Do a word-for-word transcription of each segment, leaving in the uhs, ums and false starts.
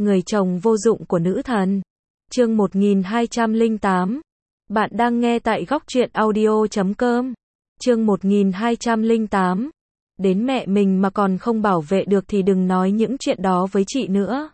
Người chồng vô dụng của nữ thần. Chương một nghìn hai trăm lẻ tám. Bạn đang nghe tại góc truyện audio chấm com. Chương một nghìn hai trăm lẻ tám. Đến mẹ mình mà còn không bảo vệ được thì đừng nói những chuyện đó với chị nữa.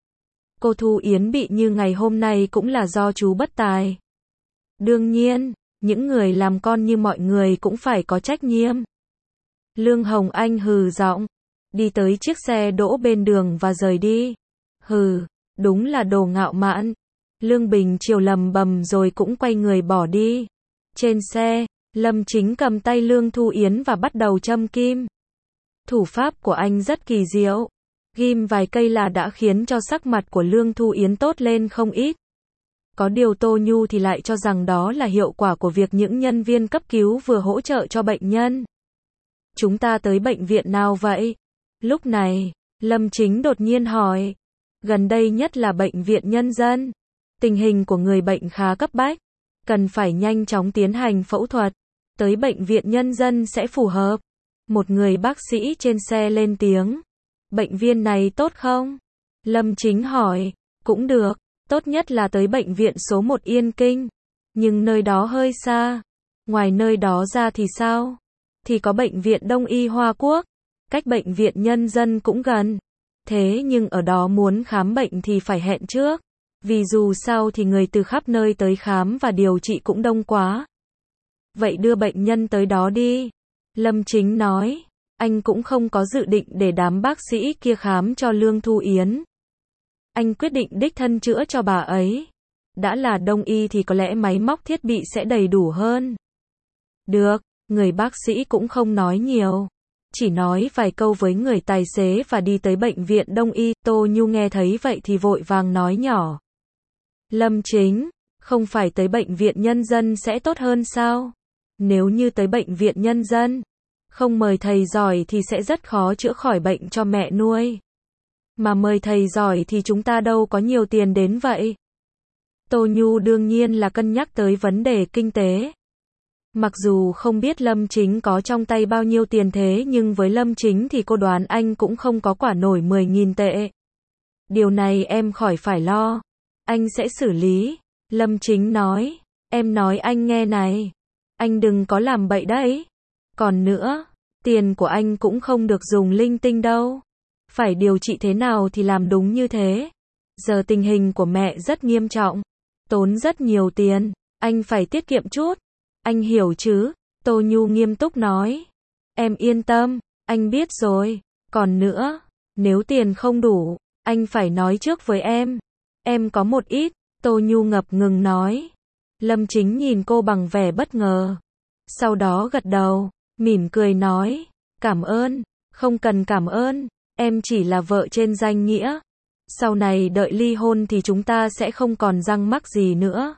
Cô Thu Yến bị như ngày hôm nay cũng là do chú bất tài. Đương nhiên, những người làm con như mọi người cũng phải có trách nhiệm. Lương Hồng Anh hừ giọng, đi tới chiếc xe đỗ bên đường và rời đi. Hừ, đúng là đồ ngạo mạn. Lương Bình Chiều lầm bầm rồi cũng quay người bỏ đi. Trên xe, Lâm Chính cầm tay Lương Thu Yến và bắt đầu châm kim. Thủ pháp của anh rất kỳ diệu. Ghim vài cây là đã khiến cho sắc mặt của Lương Thu Yến tốt lên không ít. Có điều Tô Nhu thì lại cho rằng đó là hiệu quả của việc những nhân viên cấp cứu vừa hỗ trợ cho bệnh nhân. Chúng ta tới bệnh viện nào vậy? Lúc này, Lâm Chính đột nhiên hỏi. Gần đây nhất là bệnh viện nhân dân. Tình hình của người bệnh khá cấp bách. Cần phải nhanh chóng tiến hành phẫu thuật. Tới bệnh viện nhân dân sẽ phù hợp. Một người bác sĩ trên xe lên tiếng. Bệnh viện này tốt không? Lâm Chính hỏi. Cũng được. Tốt nhất là tới bệnh viện số một Yên Kinh. Nhưng nơi đó hơi xa. Ngoài nơi đó ra thì sao? Thì có bệnh viện Đông y Hoa Quốc. Cách bệnh viện nhân dân cũng gần. Thế nhưng ở đó muốn khám bệnh thì phải hẹn trước. Vì dù sao thì người từ khắp nơi tới khám và điều trị cũng đông quá. Vậy đưa bệnh nhân tới đó đi. Lâm Chính nói. Anh cũng không có dự định để đám bác sĩ kia khám cho Lương Thu Yến. Anh quyết định đích thân chữa cho bà ấy. Đã là đông y thì có lẽ máy móc thiết bị sẽ đầy đủ hơn. Được, người bác sĩ cũng không nói nhiều. Chỉ nói vài câu với người tài xế và đi tới bệnh viện Đông y. Tô Nhu nghe thấy vậy thì vội vàng nói nhỏ. Lâm Chính, không phải tới bệnh viện nhân dân sẽ tốt hơn sao? Nếu như tới bệnh viện nhân dân, không mời thầy giỏi thì sẽ rất khó chữa khỏi bệnh cho mẹ nuôi. Mà mời thầy giỏi thì chúng ta đâu có nhiều tiền đến vậy. Tô Nhu đương nhiên là cân nhắc tới vấn đề kinh tế. Mặc dù không biết Lâm Chính có trong tay bao nhiêu tiền thế nhưng với Lâm Chính thì cô đoán anh cũng không có quả nổi mười nghìn tệ. Điều này em khỏi phải lo. Anh sẽ xử lý. Lâm Chính nói. Em nói anh nghe này. Anh đừng có làm bậy đấy. Còn nữa, tiền của anh cũng không được dùng linh tinh đâu. Phải điều trị thế nào thì làm đúng như thế. Giờ tình hình của mẹ rất nghiêm trọng. Tốn rất nhiều tiền. Anh phải tiết kiệm chút. Anh hiểu chứ? Tô Nhu nghiêm túc nói. Em yên tâm, anh biết rồi. Còn nữa, nếu tiền không đủ, anh phải nói trước với em. Em có một ít. Tô Nhu ngập ngừng nói. Lâm Chính nhìn cô bằng vẻ bất ngờ. Sau đó gật đầu, mỉm cười nói. Cảm ơn. Không cần cảm ơn. Em chỉ là vợ trên danh nghĩa. Sau này đợi ly hôn thì chúng ta sẽ không còn răng mắc gì nữa.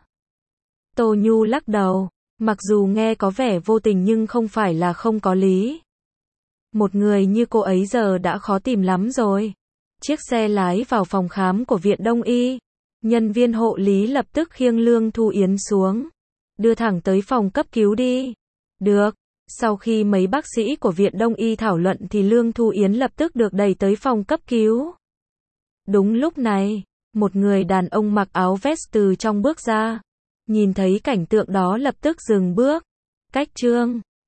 Tô Nhu lắc đầu. Mặc dù nghe có vẻ vô tình nhưng không phải là không có lý. Một người như cô ấy giờ đã khó tìm lắm rồi. Chiếc xe lái vào phòng khám của viện Đông y. Nhân viên hộ lý lập tức khiêng Lương Thu Yến xuống. Đưa thẳng tới phòng cấp cứu đi. Được. Sau khi mấy bác sĩ của viện Đông y thảo luận thì Lương Thu Yến lập tức được đẩy tới phòng cấp cứu. Đúng lúc này, một người đàn ông mặc áo vest từ trong bước ra. Nhìn thấy cảnh tượng đó lập tức dừng bước. Cách Trương,